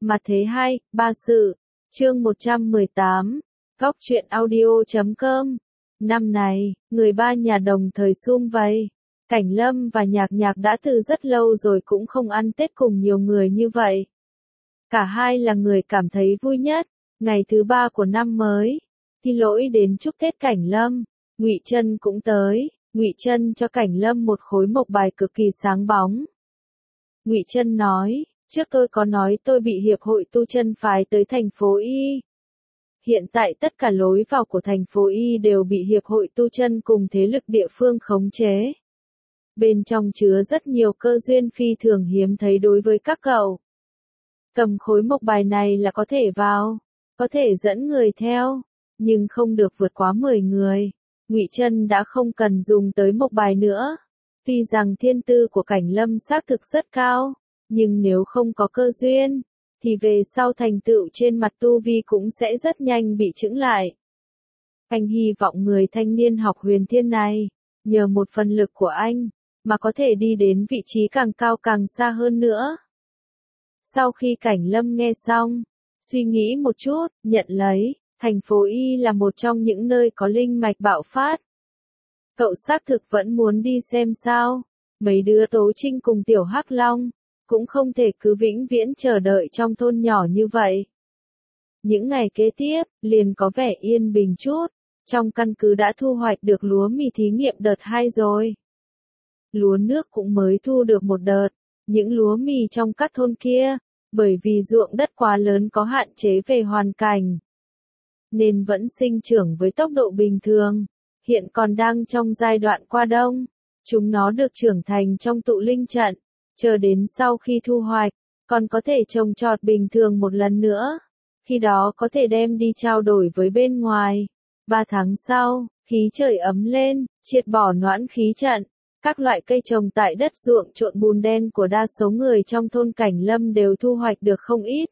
Mặt thế 2, ba sự. Chương 118. Góc truyện audio.com. Năm này, người ba nhà đồng thời sum vầy. Cảnh Lâm và Nhạc Nhạc đã từ rất lâu rồi cũng không ăn Tết cùng nhiều người như vậy. Cả hai là người cảm thấy vui nhất. Ngày thứ 3 của năm mới, Thi Lỗi đến chúc Tết Cảnh Lâm. Ngụy Trân cũng tới. Ngụy Trân cho Cảnh Lâm một khối mộc bài cực kỳ sáng bóng. Ngụy Trân nói, trước tôi có nói tôi bị hiệp hội tu chân phái tới thành phố Y. Hiện tại tất cả lối vào của thành phố Y đều bị hiệp hội tu chân cùng thế lực địa phương khống chế. Bên trong chứa rất nhiều cơ duyên phi thường hiếm thấy đối với các cậu. Cầm khối mộc bài này là có thể vào, có thể dẫn người theo, nhưng không được vượt quá 10 người. Ngụy Trân đã không cần dùng tới mộc bài nữa. Tuy rằng thiên tư của Cảnh Lâm xác thực rất cao, nhưng nếu không có cơ duyên, thì về sau thành tựu trên mặt tu vi cũng sẽ rất nhanh bị chững lại. Anh hy vọng người thanh niên học huyền thiên này, nhờ một phần lực của anh, mà có thể đi đến vị trí càng cao càng xa hơn nữa. Sau khi Cảnh Lâm nghe xong, suy nghĩ một chút, nhận lấy, thành phố Y là một trong những nơi có linh mạch bạo phát. Cậu xác thực vẫn muốn đi xem sao, mấy đứa Tố Trinh cùng Tiểu Hắc Long, cũng không thể cứ vĩnh viễn chờ đợi trong thôn nhỏ như vậy. Những ngày kế tiếp, liền có vẻ yên bình chút, trong căn cứ đã thu hoạch được lúa mì thí nghiệm đợt 2 rồi. Lúa nước cũng mới thu được một đợt, những lúa mì trong các thôn kia, bởi vì ruộng đất quá lớn có hạn chế về hoàn cảnh, nên vẫn sinh trưởng với tốc độ bình thường, hiện còn đang trong giai đoạn qua đông. Chúng nó được trưởng thành trong tụ linh trận, chờ đến sau khi thu hoạch, còn có thể trồng trọt bình thường một lần nữa, khi đó có thể đem đi trao đổi với bên ngoài. 3 tháng sau, khí trời ấm lên, triệt bỏ noãn khí trận, các loại cây trồng tại đất ruộng trộn bùn đen của đa số người trong thôn Cảnh Lâm đều thu hoạch được không ít.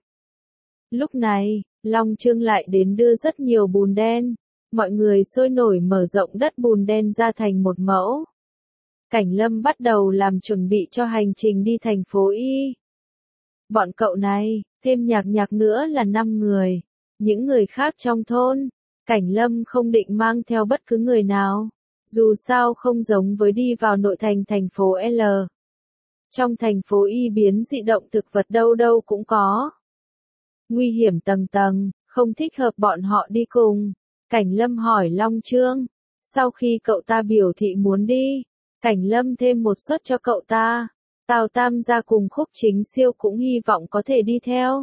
Lúc này, Long Trương lại đến đưa rất nhiều bùn đen, mọi người sôi nổi mở rộng đất bùn đen ra thành một mẫu. Cảnh Lâm bắt đầu làm chuẩn bị cho hành trình đi thành phố Y. Bọn cậu này, thêm Nhạc Nhạc nữa là 5 người. Những người khác trong thôn, Cảnh Lâm không định mang theo bất cứ người nào. Dù sao không giống với đi vào nội thành thành phố L. Trong thành phố Y biến dị động thực vật đâu đâu cũng có. Nguy hiểm tầng tầng, không thích hợp bọn họ đi cùng. Cảnh Lâm hỏi Long Trương. Sau khi cậu ta biểu thị muốn đi, Cảnh Lâm thêm một suất cho cậu ta. Tào Tam gia cùng Khúc Chính Siêu cũng hy vọng có thể đi theo.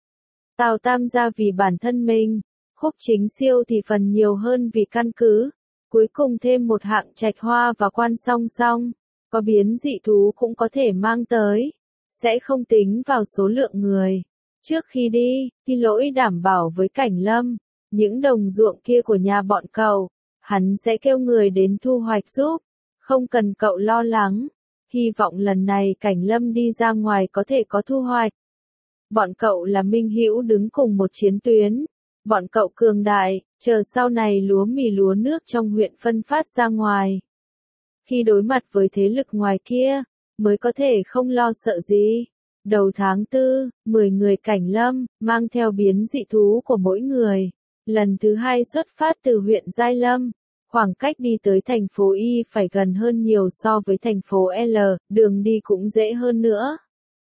Tào Tam gia vì bản thân mình, Khúc Chính Siêu thì phần nhiều hơn vì căn cứ. Cuối cùng thêm một hạng Trạch Hoa và Quan song song, có biến dị thú cũng có thể mang tới, sẽ không tính vào số lượng người. Trước khi đi, Thi Lỗi đảm bảo với Cảnh Lâm, những đồng ruộng kia của nhà bọn cậu, hắn sẽ kêu người đến thu hoạch giúp, không cần cậu lo lắng. Hy vọng lần này Cảnh Lâm đi ra ngoài có thể có thu hoạch. Bọn cậu là minh hữu đứng cùng một chiến tuyến. Bọn cậu cường đại, chờ sau này lúa mì lúa nước trong huyện phân phát ra ngoài. Khi đối mặt với thế lực ngoài kia, mới có thể không lo sợ gì. Đầu tháng 4, 10 người Cảnh Lâm, mang theo biến dị thú của mỗi người. Lần thứ 2 xuất phát từ huyện Giai Lâm. Khoảng cách đi tới thành phố Y phải gần hơn nhiều so với thành phố L, đường đi cũng dễ hơn nữa.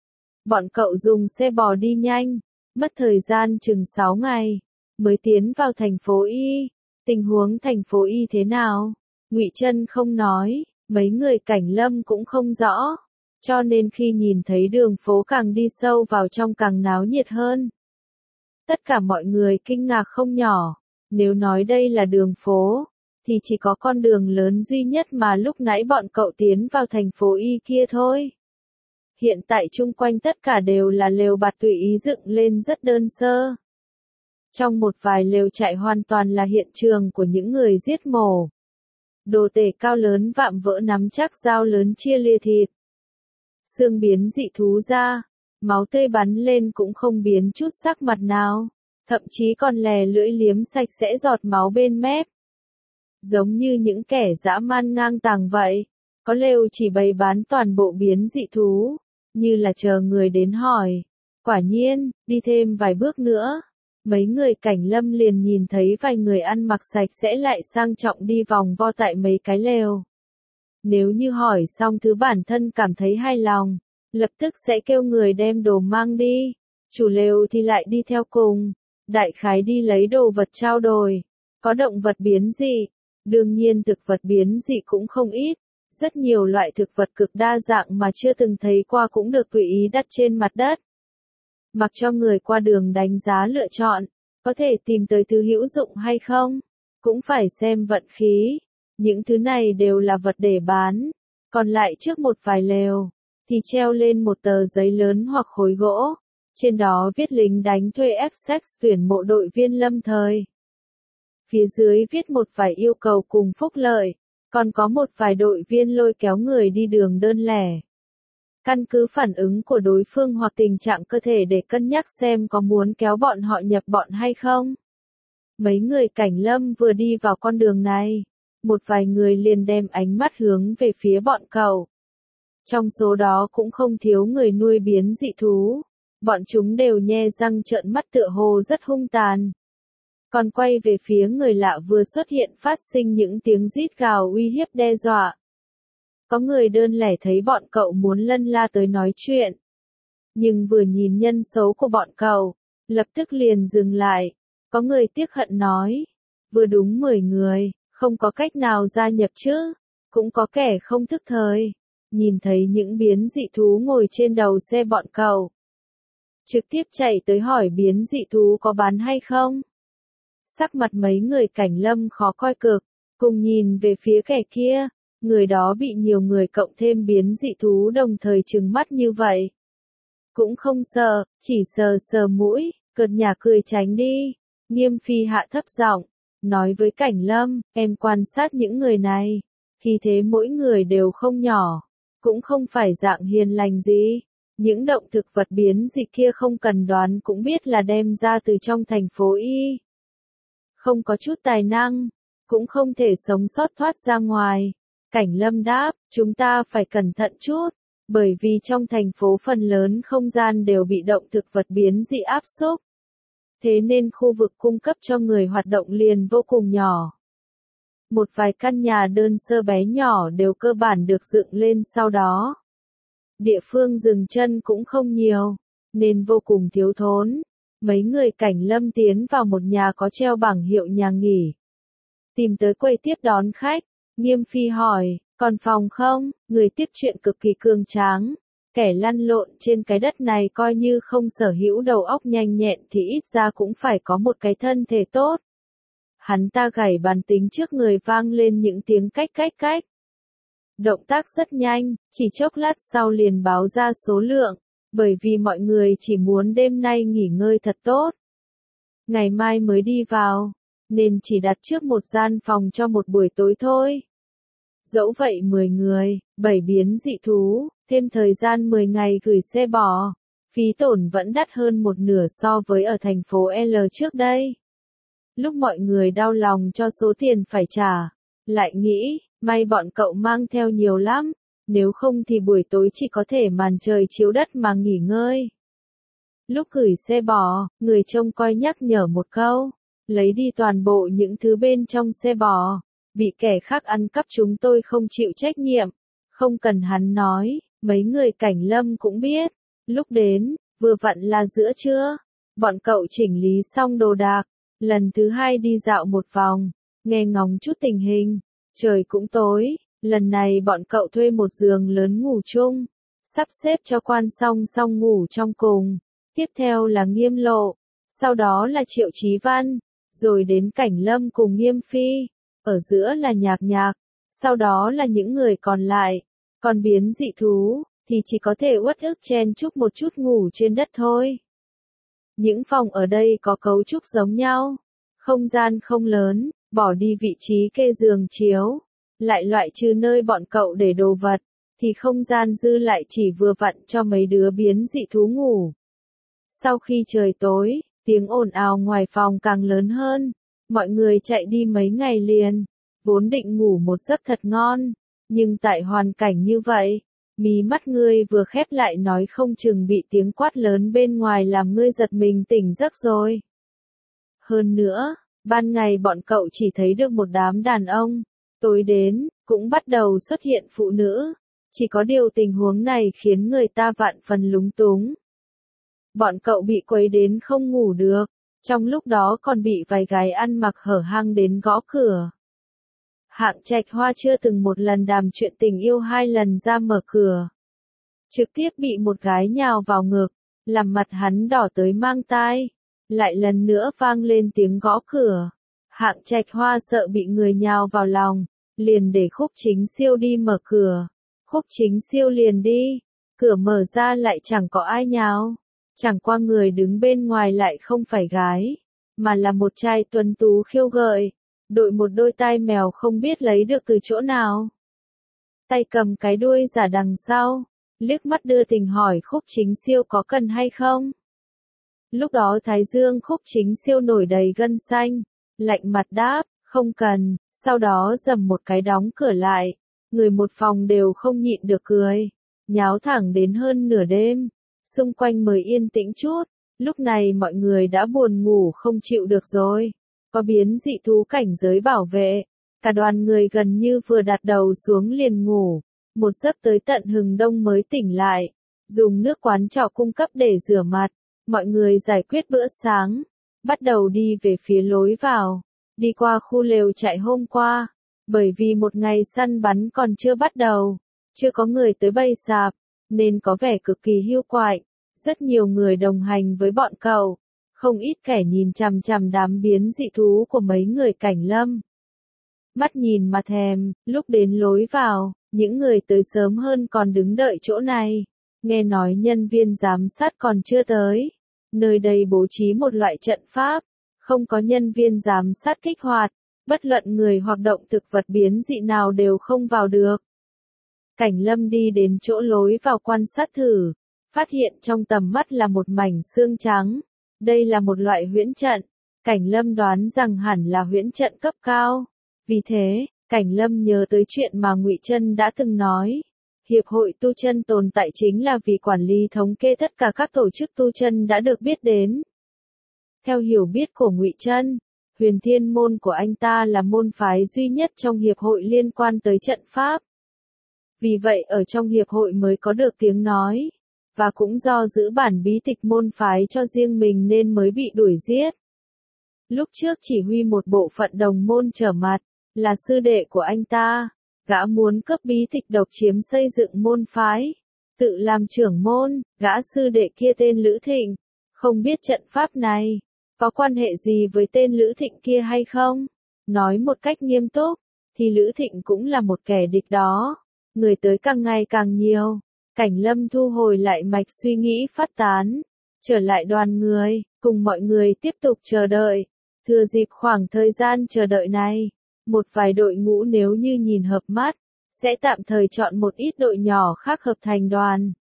Bọn cậu dùng xe bò đi nhanh, mất thời gian chừng 6 ngày, mới tiến vào thành phố Y. Tình huống thành phố Y thế nào? Ngụy Trân không nói, mấy người Cảnh Lâm cũng không rõ, cho nên khi nhìn thấy đường phố càng đi sâu vào trong càng náo nhiệt hơn. Tất cả mọi người kinh ngạc không nhỏ, nếu nói đây là đường phố, thì chỉ có con đường lớn duy nhất mà lúc nãy bọn cậu tiến vào thành phố Y kia thôi. Hiện tại chung quanh tất cả đều là lều bạt tùy ý dựng lên rất đơn sơ. Trong một vài lều trại hoàn toàn là hiện trường của những người giết mổ. Đồ tể cao lớn vạm vỡ nắm chắc dao lớn chia lìa thịt. Xương biến dị thú ra, máu tươi bắn lên cũng không biến chút sắc mặt nào, thậm chí còn lè lưỡi liếm sạch sẽ giọt máu bên mép. Giống như những kẻ dã man ngang tàng vậy, có lều chỉ bày bán toàn bộ biến dị thú, như là chờ người đến hỏi. Quả nhiên, đi thêm vài bước nữa, mấy người Cảnh Lâm liền nhìn thấy vài người ăn mặc sạch sẽ lại sang trọng đi vòng vo tại mấy cái lều. Nếu như hỏi xong thứ bản thân cảm thấy hài lòng, lập tức sẽ kêu người đem đồ mang đi. Chủ lều thì lại đi theo cùng, đại khái đi lấy đồ vật trao đổi. Có động vật biến dị, đương nhiên thực vật biến dị cũng không ít. Rất nhiều loại thực vật cực đa dạng mà chưa từng thấy qua cũng được tùy ý đặt trên mặt đất. Mặc cho người qua đường đánh giá lựa chọn, có thể tìm tới thứ hữu dụng hay không, cũng phải xem vận khí. Những thứ này đều là vật để bán, còn lại trước một vài lều, thì treo lên một tờ giấy lớn hoặc khối gỗ, trên đó viết lính đánh thuê XX tuyển mộ đội viên lâm thời. Phía dưới viết một vài yêu cầu cùng phúc lợi, còn có một vài đội viên lôi kéo người đi đường đơn lẻ. Căn cứ phản ứng của đối phương hoặc tình trạng cơ thể để cân nhắc xem có muốn kéo bọn họ nhập bọn hay không. Mấy người Cảnh Lâm vừa đi vào con đường này, một vài người liền đem ánh mắt hướng về phía bọn cậu. Trong số đó cũng không thiếu người nuôi biến dị thú, bọn chúng đều nhe răng trợn mắt tựa hồ rất hung tàn. Còn quay về phía người lạ vừa xuất hiện phát sinh những tiếng rít gào uy hiếp đe dọa. Có người đơn lẻ thấy bọn cậu muốn lân la tới nói chuyện. Nhưng vừa nhìn nhân số của bọn cậu, lập tức liền dừng lại. Có người tiếc hận nói, vừa đúng 10 người, không có cách nào gia nhập chứ. Cũng có kẻ không thức thời, nhìn thấy những biến dị thú ngồi trên đầu xe bọn cậu. Trực tiếp chạy tới hỏi biến dị thú có bán hay không. Sắc mặt mấy người Cảnh Lâm khó coi cực, cùng nhìn về phía kẻ kia. Người đó bị nhiều người cộng thêm biến dị thú đồng thời trừng mắt như vậy. Cũng không sợ, chỉ sờ sờ mũi, cợt nhả cười tránh đi. Nghiêm Phi hạ thấp giọng, nói với Cảnh Lâm, em quan sát những người này, khi thế mỗi người đều không nhỏ, cũng không phải dạng hiền lành gì. Những động thực vật biến dị kia không cần đoán cũng biết là đem ra từ trong thành phố Y. Không có chút tài năng, cũng không thể sống sót thoát ra ngoài. Cảnh Lâm đáp, chúng ta phải cẩn thận chút, bởi vì trong thành phố phần lớn không gian đều bị động thực vật biến dị áp xúc. Thế nên khu vực cung cấp cho người hoạt động liền vô cùng nhỏ. Một vài căn nhà đơn sơ bé nhỏ đều cơ bản được dựng lên sau đó. Địa phương dừng chân cũng không nhiều, nên vô cùng thiếu thốn. Mấy người Cảnh Lâm tiến vào một nhà có treo bảng hiệu nhà nghỉ. Tìm tới quầy tiếp đón khách. Nghiêm Phi hỏi, còn phòng không? Người tiếp chuyện cực kỳ cường tráng. Kẻ lăn lộn trên cái đất này coi như không sở hữu đầu óc nhanh nhẹn thì ít ra cũng phải có một cái thân thể tốt. Hắn ta gảy bàn tính trước người vang lên những tiếng cách cách cách. Động tác rất nhanh, chỉ chốc lát sau liền báo ra số lượng, bởi vì mọi người chỉ muốn đêm nay nghỉ ngơi thật tốt. Ngày mai mới đi vào, nên chỉ đặt trước một gian phòng cho một buổi tối thôi. Dẫu vậy 10 người, 7 biến dị thú, thêm thời gian 10 ngày gửi xe bò, phí tổn vẫn đắt hơn một nửa so với ở thành phố L trước đây. Lúc mọi người đau lòng cho số tiền phải trả, lại nghĩ, may bọn cậu mang theo nhiều lắm, nếu không thì buổi tối chỉ có thể màn trời chiếu đất mà nghỉ ngơi. Lúc gửi xe bò, người trông coi nhắc nhở một câu, lấy đi toàn bộ những thứ bên trong xe bò. Bị kẻ khác ăn cắp chúng tôi không chịu trách nhiệm. Không cần hắn nói, mấy người Cảnh Lâm cũng biết. Lúc đến, vừa vặn là giữa trưa. Bọn cậu chỉnh lý xong đồ đạc. Lần thứ hai đi dạo một vòng, nghe ngóng chút tình hình. Trời cũng tối, lần này bọn cậu thuê một giường lớn ngủ chung. Sắp xếp cho quan song ngủ trong cùng. Tiếp theo là Nghiêm Lộ. Sau đó là Triệu Chí Văn. Rồi đến Cảnh Lâm cùng Nghiêm Phi. Ở giữa là Nhạc Nhạc, sau đó là những người còn lại, còn biến dị thú, thì chỉ có thể uất ức chen chúc một chút ngủ trên đất thôi. Những phòng ở đây có cấu trúc giống nhau, không gian không lớn, bỏ đi vị trí kê giường chiếu, lại loại trừ nơi bọn cậu để đồ vật, thì không gian dư lại chỉ vừa vặn cho mấy đứa biến dị thú ngủ. Sau khi trời tối, tiếng ồn ào ngoài phòng càng lớn hơn. Mọi người chạy đi mấy ngày liền, vốn định ngủ một giấc thật ngon, nhưng tại hoàn cảnh như vậy, Mí mắt ngươi vừa khép lại nói không chừng bị tiếng quát lớn bên ngoài làm ngươi giật mình tỉnh giấc rồi. Hơn nữa, ban ngày bọn cậu chỉ thấy được một đám đàn ông, tối đến, cũng bắt đầu xuất hiện phụ nữ. Chỉ có điều tình huống này khiến người ta vạn phần lúng túng. Bọn cậu bị quấy đến không ngủ được, trong lúc đó còn bị vài gái ăn mặc hở hang đến gõ cửa. Hạng Trạch Hoa chưa từng một lần đàm chuyện tình yêu 2 lần ra mở cửa. Trực tiếp bị một gái nhào vào ngực, làm mặt hắn đỏ tới mang tai. Lại lần nữa vang lên tiếng gõ cửa. Hạng Trạch Hoa sợ bị người nhào vào lòng, liền để Khúc Chính Siêu đi mở cửa. Khúc Chính Siêu liền đi, cửa mở ra lại chẳng có ai nhào. Chẳng qua người đứng bên ngoài lại không phải gái, mà là một trai tuấn tú khiêu gợi, đội một đôi tai mèo không biết lấy được từ chỗ nào. Tay cầm cái đuôi giả đằng sau, liếc mắt đưa tình hỏi Khúc Chính Siêu có cần hay không. Lúc đó thái dương Khúc Chính Siêu nổi đầy gân xanh, lạnh mặt đáp, không cần, sau đó dầm một cái đóng cửa lại, người một phòng đều không nhịn được cười, nháo thẳng đến hơn nửa đêm, xung quanh mới yên tĩnh chút, lúc này mọi người đã buồn ngủ không chịu được rồi, có biến dị thú cảnh giới bảo vệ, cả đoàn người gần như vừa đặt đầu xuống liền ngủ, một giấc tới tận hừng đông mới tỉnh lại, dùng nước quán trọ cung cấp để rửa mặt. Mọi người giải quyết bữa sáng, bắt đầu đi về phía lối vào, đi qua khu lều trại hôm qua, bởi vì một ngày săn bắn còn chưa bắt đầu, chưa có người tới bày sạp, nên có vẻ cực kỳ hiu quạnh, rất nhiều người đồng hành với bọn cậu, không ít kẻ nhìn chằm chằm đám biến dị thú của mấy người Cảnh Lâm. Mắt nhìn mà thèm, lúc đến lối vào, những người tới sớm hơn còn đứng đợi chỗ này, nghe nói nhân viên giám sát còn chưa tới. Nơi đây bố trí một loại trận pháp, không có nhân viên giám sát kích hoạt, bất luận người hoặc động thực vật biến dị nào đều không vào được. Cảnh Lâm đi đến chỗ lối vào quan sát thử, phát hiện trong tầm mắt là một mảnh xương trắng. Đây là một loại huyễn trận, Cảnh Lâm đoán rằng hẳn là huyễn trận cấp cao. Vì thế, Cảnh Lâm nhớ tới chuyện mà Ngụy Chân đã từng nói. Hiệp hội tu chân tồn tại chính là vì quản lý thống kê tất cả các tổ chức tu chân đã được biết đến. Theo hiểu biết của Ngụy Chân, Huyền Thiên môn của anh ta là môn phái duy nhất trong hiệp hội liên quan tới trận pháp. Vì vậy ở trong hiệp hội mới có được tiếng nói, và cũng do giữ bản bí tịch môn phái cho riêng mình nên mới bị đuổi giết. Lúc trước chỉ huy một bộ phận đồng môn trở mặt, là sư đệ của anh ta. Gã muốn cướp bí tịch độc chiếm xây dựng môn phái, tự làm trưởng môn, gã sư đệ kia tên Lữ Thịnh, không biết trận pháp này, có quan hệ gì với tên Lữ Thịnh kia hay không? Nói một cách nghiêm túc, thì Lữ Thịnh cũng là một kẻ địch đó, người tới càng ngày càng nhiều, Cảnh Lâm thu hồi lại mạch suy nghĩ phát tán, trở lại đoàn người, cùng mọi người tiếp tục chờ đợi, thừa dịp khoảng thời gian chờ đợi này. Một vài đội ngũ nếu như nhìn hợp mắt, sẽ tạm thời chọn một ít đội nhỏ khác hợp thành đoàn.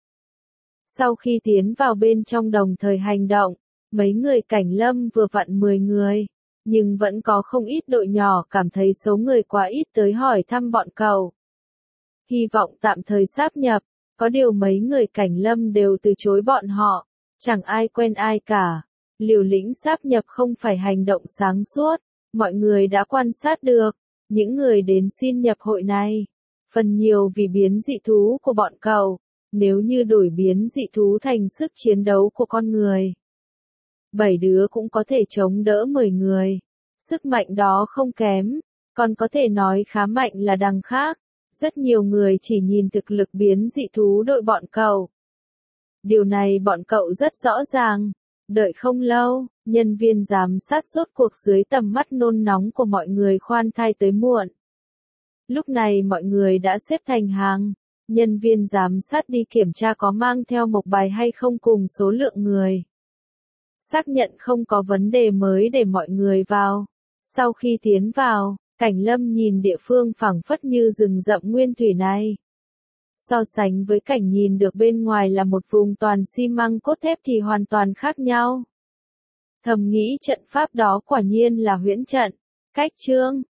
Sau khi tiến vào bên trong đồng thời hành động, mấy người Cảnh Lâm vừa vặn 10 người, nhưng vẫn có không ít đội nhỏ cảm thấy số người quá ít tới hỏi thăm bọn cậu. Hy vọng tạm thời sáp nhập, có điều mấy người Cảnh Lâm đều từ chối bọn họ, chẳng ai quen ai cả. Liều lĩnh sáp nhập không phải hành động sáng suốt. Mọi người đã quan sát được, những người đến xin nhập hội này, phần nhiều vì biến dị thú của bọn cậu, nếu như đổi biến dị thú thành sức chiến đấu của con người. 7 đứa cũng có thể chống đỡ 10 người, sức mạnh đó không kém, còn có thể nói khá mạnh là đằng khác, rất nhiều người chỉ nhìn thực lực biến dị thú đội bọn cậu. Điều này bọn cậu rất rõ ràng. Đợi không lâu, nhân viên giám sát rốt cuộc dưới tầm mắt nôn nóng của mọi người khoan thai tới muộn. Lúc này mọi người đã xếp thành hàng, nhân viên giám sát đi kiểm tra có mang theo mộc bài hay không cùng số lượng người. Xác nhận không có vấn đề mới để mọi người vào. Sau khi tiến vào, Cảnh Lâm nhìn địa phương phảng phất như rừng rậm nguyên thủy này. So sánh với cảnh nhìn được bên ngoài là một vùng toàn xi măng cốt thép thì hoàn toàn khác nhau. Thầm nghĩ trận pháp đó quả nhiên là huyễn trận. Cách chương